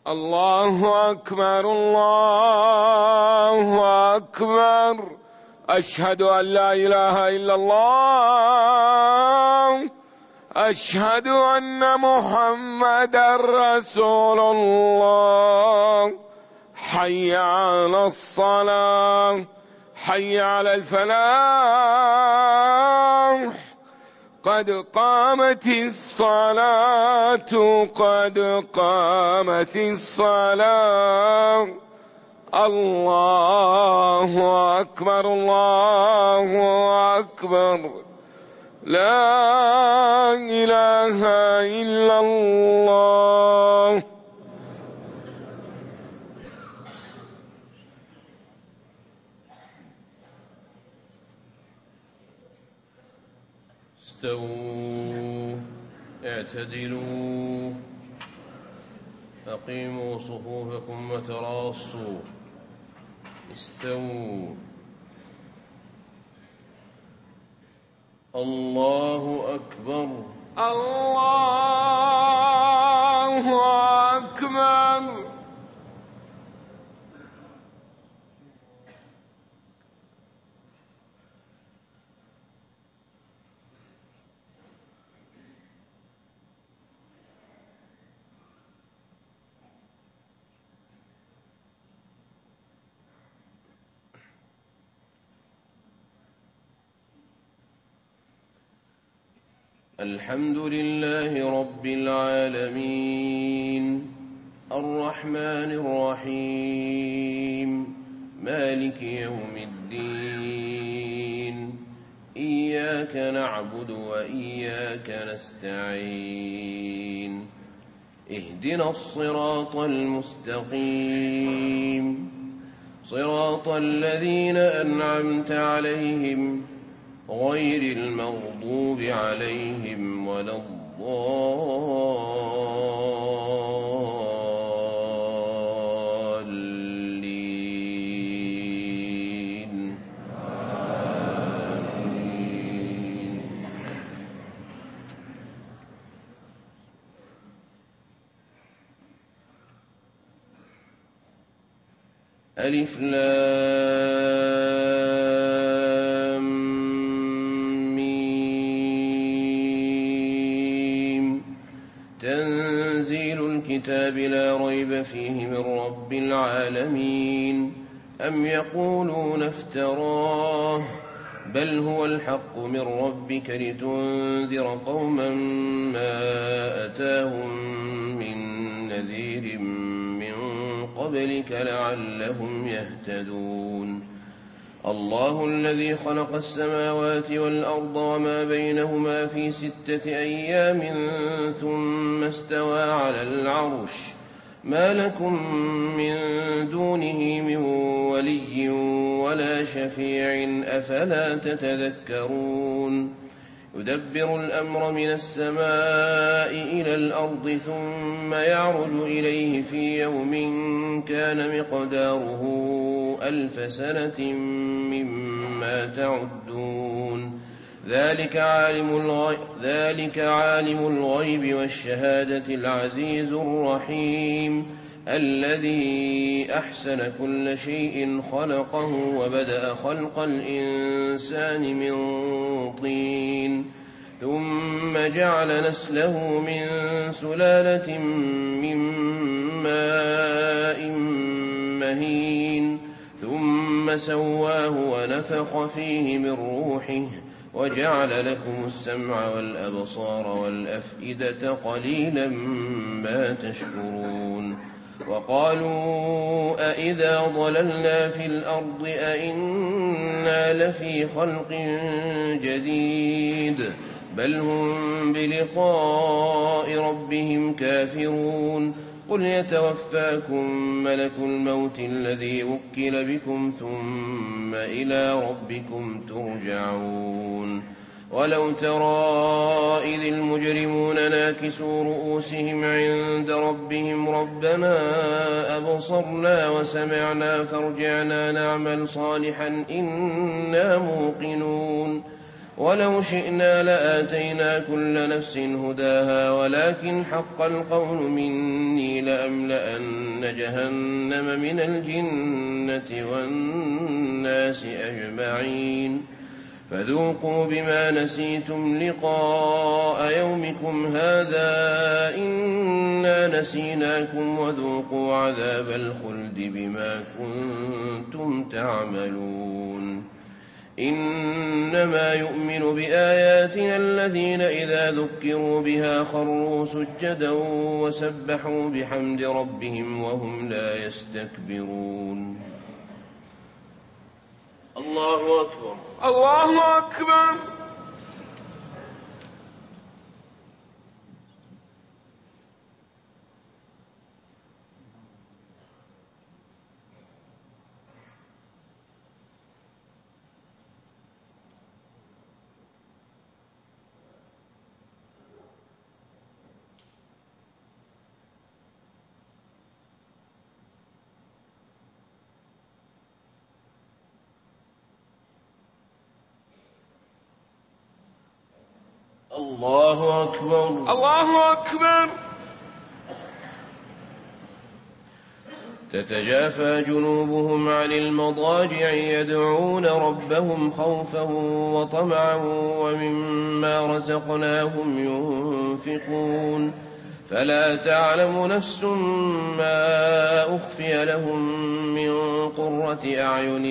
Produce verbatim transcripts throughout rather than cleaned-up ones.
الله أكبر الله أكبر. أشهد أن لا إله إلا الله. أشهد أن محمدًا رسول الله. حي على الصلاة، حي على الفلاح، قد قامت الصلاة، قد قامت الصلاة. الله أكبر الله أكبر. لا إله إلا الله. استووا اعتدلوا أقيموا صفوفكم وتراصوا. استووا. الله أكبر الله أكبر. الحمد لله رب العالمين الرحمن الرحيم مالك يوم الدين. إياك نعبد وإياك نستعين. اهدنا الصراط المستقيم صراط الذين أنعمت عليهم غير المغضوب عليهم ولا الضالين. آمين. ألف لام ميم. تنزيل الكتاب لا ريب فيه من رب العالمين. أم يقولون افتراه بل هو الحق من ربك لتنذر قوما ما أتاهم من نذير من قبلك لعلهم يهتدون. الله الذي خلق السماوات والأرض وما بينهما في ستة أيام ثم استوى على العرش. ما لكم من دونه من ولي ولا شفيع أفلا تتذكرون. يدبر الأمر من السماء إلى الأرض ثم يعرج إليه في يوم كان مقداره ألف سنة مما تعدون. ذلك عالم الغيب, ذلك عالم الغيب والشهادة العزيز الرحيم الذي أحسن كل شيء خلقه وبدأ خلق الإنسان من طين ثم جعل نسله من سلالة من ماء مهين ثم سواه ونفخ فيه من روحه وجعل لكم السمع والأبصار والأفئدة قليلا ما تشكرون. وقالوا أئذا ضللنا في الأرض أئنا لفي خلق جديد بل هم بلقاء ربهم كافرون. قل يتوفاكم ملك الموت الذي وكل بكم ثم إلى ربكم ترجعون. ولو ترى إذ المجرمون ناكسوا رؤوسهم عند ربهم ربنا أبصرنا وسمعنا فارجعنا نعمل صالحا إنا موقنون. ولو شئنا لآتينا كل نفس هداها ولكن حق القول مني لأملأن لأملأن جهنم من الجنة والناس أجمعين فذوقوا بما نسيتم لقاء يومكم هذا إنا نسيناكم وذوقوا عذاب الخلد بما كنتم تعملون إنما يؤمن بآياتنا الذين إذا ذكروا بها خروا سجدا وسبحوا بحمد ربهم وهم لا يستكبرون. الله أكبر. الله أكبر. الله أكبر. الله أكبر. تتجافى جنوبهم عن المضاجع يدعون ربهم خوفا وطمعا ومما رزقناهم ينفقون فلا تعلم نفس ما أخفي لهم من قرة أعين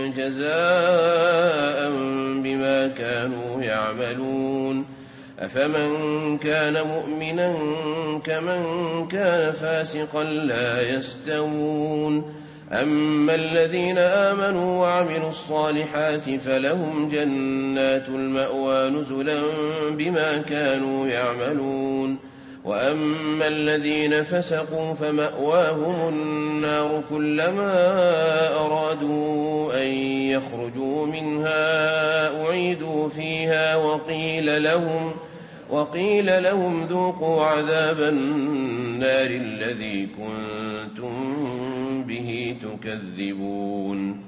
جزاء بما كانوا يعملون أفمن كان مؤمنا كمن كان فاسقا لا يستوون أما الذين آمنوا وعملوا الصالحات فلهم جنات المأوى نزلا بما كانوا يعملون وأما الذين فسقوا فمأواهم النار كلما أرادوا أن يخرجوا منها أعيدوا فيها وقيل لهم, وقيل لهم ذوقوا عذاب النار الذي كنتم به تكذبون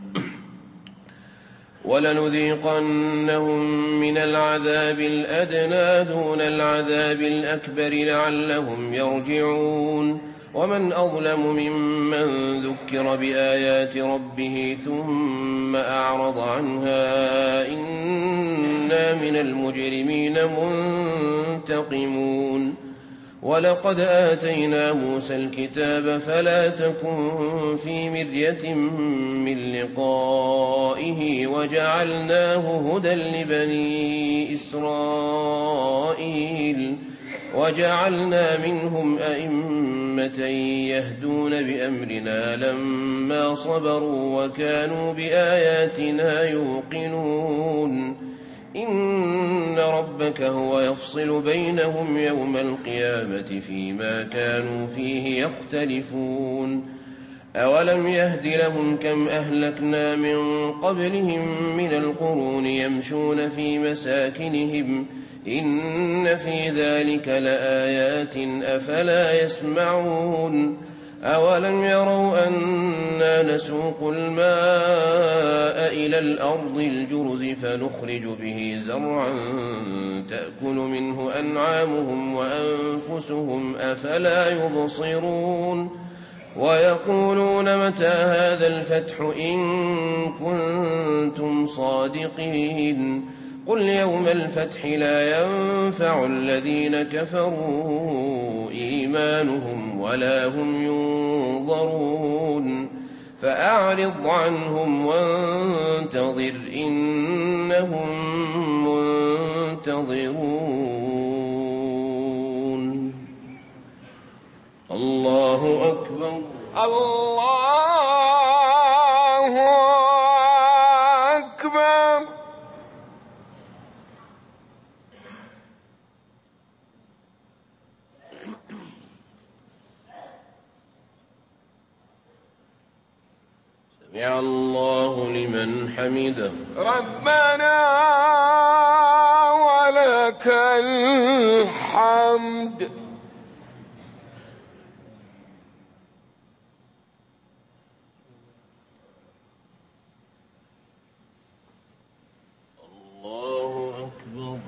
ولنذيقنهم من العذاب الأدنى دون العذاب الأكبر لعلهم يرجعون ومن أظلم ممن ذكر بآيات ربه ثم أعرض عنها إنا من المجرمين منتقمون ولقد آتينا موسى الكتاب فلا تكن في مرية من لقائه وجعلناه هدى لبني إسرائيل وجعلنا منهم أئمة يهدون بأمرنا لما صبروا وكانوا بآياتنا يوقنون إن ربك هو يفصل بينهم يوم القيامة فيما كانوا فيه يختلفون أولم يهد لهم كم أهلكنا من قبلهم من القرون يمشون في مساكنهم إن في ذلك لآيات أفلا يسمعون أولم يروا أنا نسوق الماء إلى الأرض الجرز فنخرج به زرعا تأكل منه أنعامهم وأنفسهم أفلا يبصرون ويقولون متى هذا الفتح إن كنتم صادقين قل يوم الفتح لا ينفع الذين كفروا إيمانهم ولا هم ينظرون فأعرض عنهم وانتظر إنهم منتظرون. الله أكبر. الله أكبر. سمع الله لمن حمده. ربنا ولك الحمد. الله أكبر.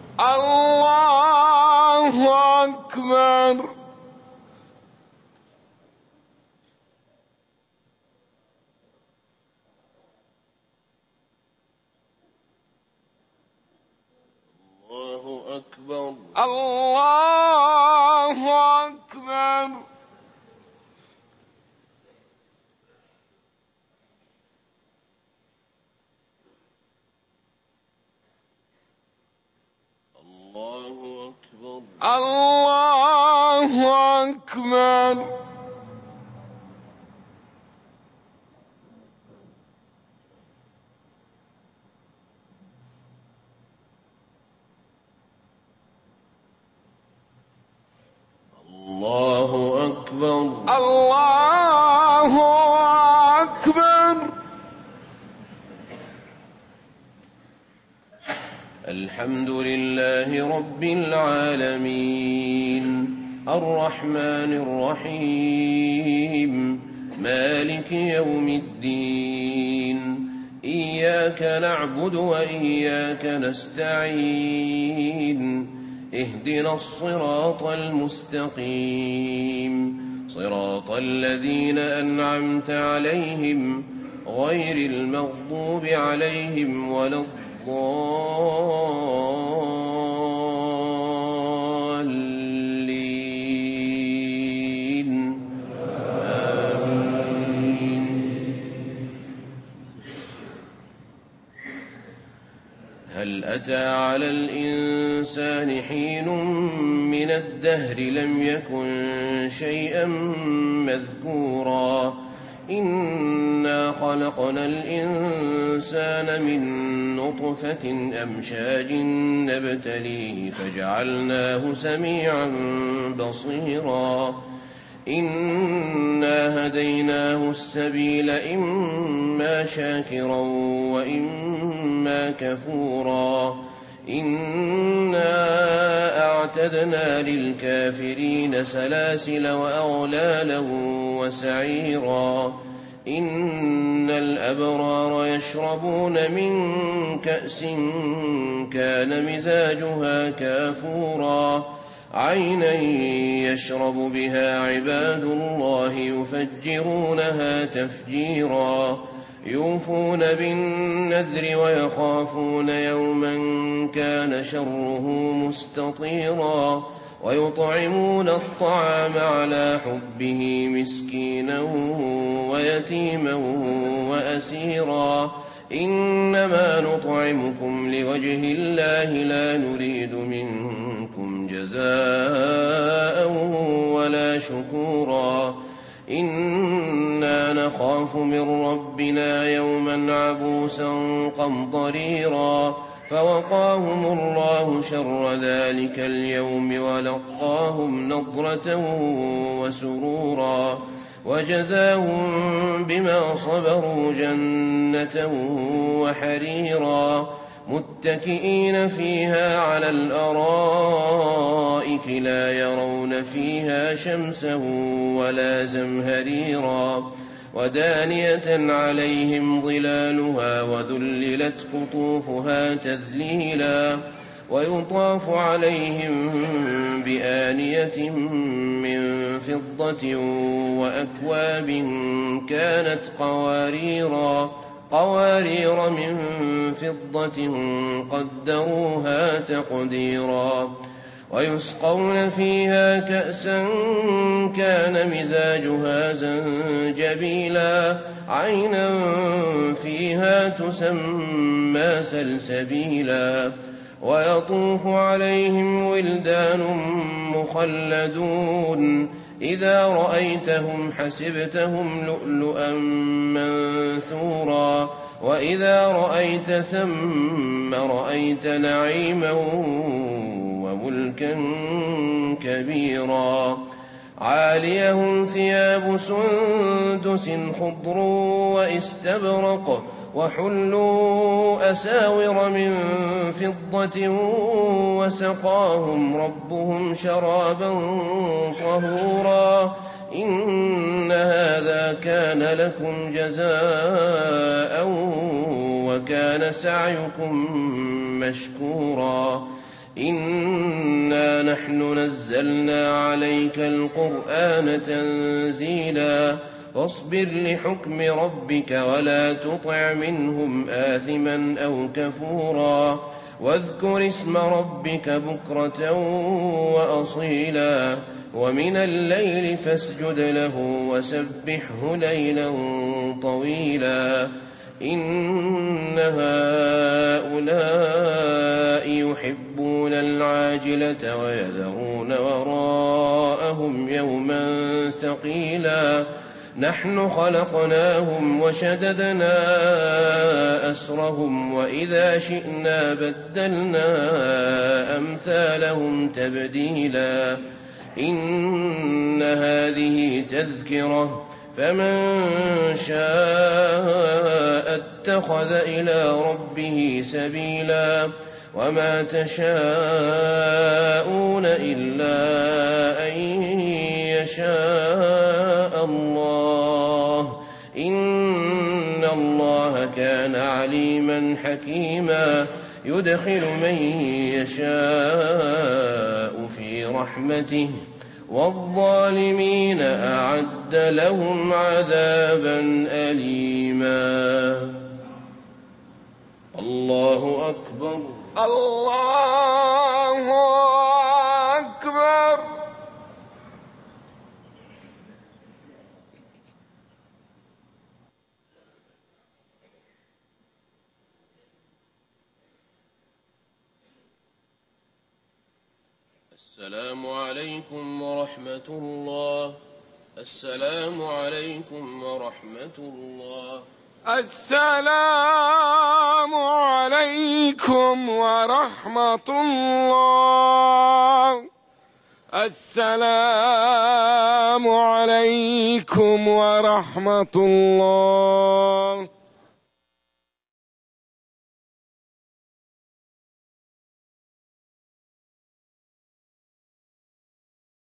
الله أكبر. أكبر. الله أكبر. الله أكبر. الله أكبر. الله أكبر. الله أكبر. الحمد لله رب العالمين الرحمن الرحيم مالك يوم الدين إياك نعبد وإياك نستعين اهدنا الصراط المستقيم صراط الذين أنعمت عليهم غير المغضوب عليهم ولا الضالين آمين. هل أتى على الإنسان حين من الدهر لم يكن شيئا مذكورا إنا خلقنا الإنسان من نطفة أمشاج نبتليه فجعلناه سميعا بصيرا إنا هديناه السبيل إما شاكرا وإما كفورا إنا أعتدنا للكافرين سلاسل وأغلالا وسعيرا إن الأبرار يشربون من كأس كان مزاجها كافورا عينا يشرب بها عباد الله يفجرونها تفجيرا يوفون بالنذر ويخافون يوما كان شره مستطيرا ويطعمون الطعام على حبه مسكينا ويتيما وأسيرا إنما نطعمكم لوجه الله لا نريد منكم جزاء ولا شكورا إنا نخاف من ربنا يوما عبوسا قمطريرا فوقاهم الله شر ذلك اليوم ولقاهم نضرة وسرورا وجزاهم بما صبروا جنة وحريرا متكئين فيها على الأرائك لا يرون فيها شمسا ولا زمهريرا ودانية عليهم ظلالها وذللت قطوفها تذليلا ويطاف عليهم بآنية من فضة وأكواب كانت قواريرا قوارير من فضة قدروها تقديرا ويسقون فيها كأسا كان مزاجها زنجبيلا عينا فيها تسمى سلسبيلا ويطوف عليهم ولدان مخلدون إذا رأيتهم حسبتهم لؤلؤا منثورا وإذا رأيت ثم رأيت نعيما وملكا كبيرا عاليهم ثياب سندس خضر واستبرق وحلوا أساور من فضة وسقاهم ربهم شرابا طهورا إن هذا كان لكم جزاء وكان سعيكم مشكورا إنا نحن نزلنا عليك القرآن تنزيلا فاصبر لحكم ربك ولا تطع منهم آثما أو كفورا واذكر اسم ربك بكرة وأصيلا ومن الليل فاسجد له وسبحه ليلا طويلا إن هؤلاء يحبون العاجلة ويذرون وراءهم يوما ثقيلا نحن خلقناهم وشددنا أسرهم وإذا شئنا بدلنا أمثالهم تبديلا إن هذه تذكرة فمن شاء اتخذ إلى ربه سبيلا وما تشاءون إلا أن يشاء الله إن الله كان عليما حكيما يدخل من يشاء في رحمته والظالمين أعد لهم عذابا أليما الله أكبر الله أكبر. السلام عليكم ورحمة الله. السلام عليكم ورحمة الله. السلام عليكم ورحمة الله. السلام عليكم ورحمة الله.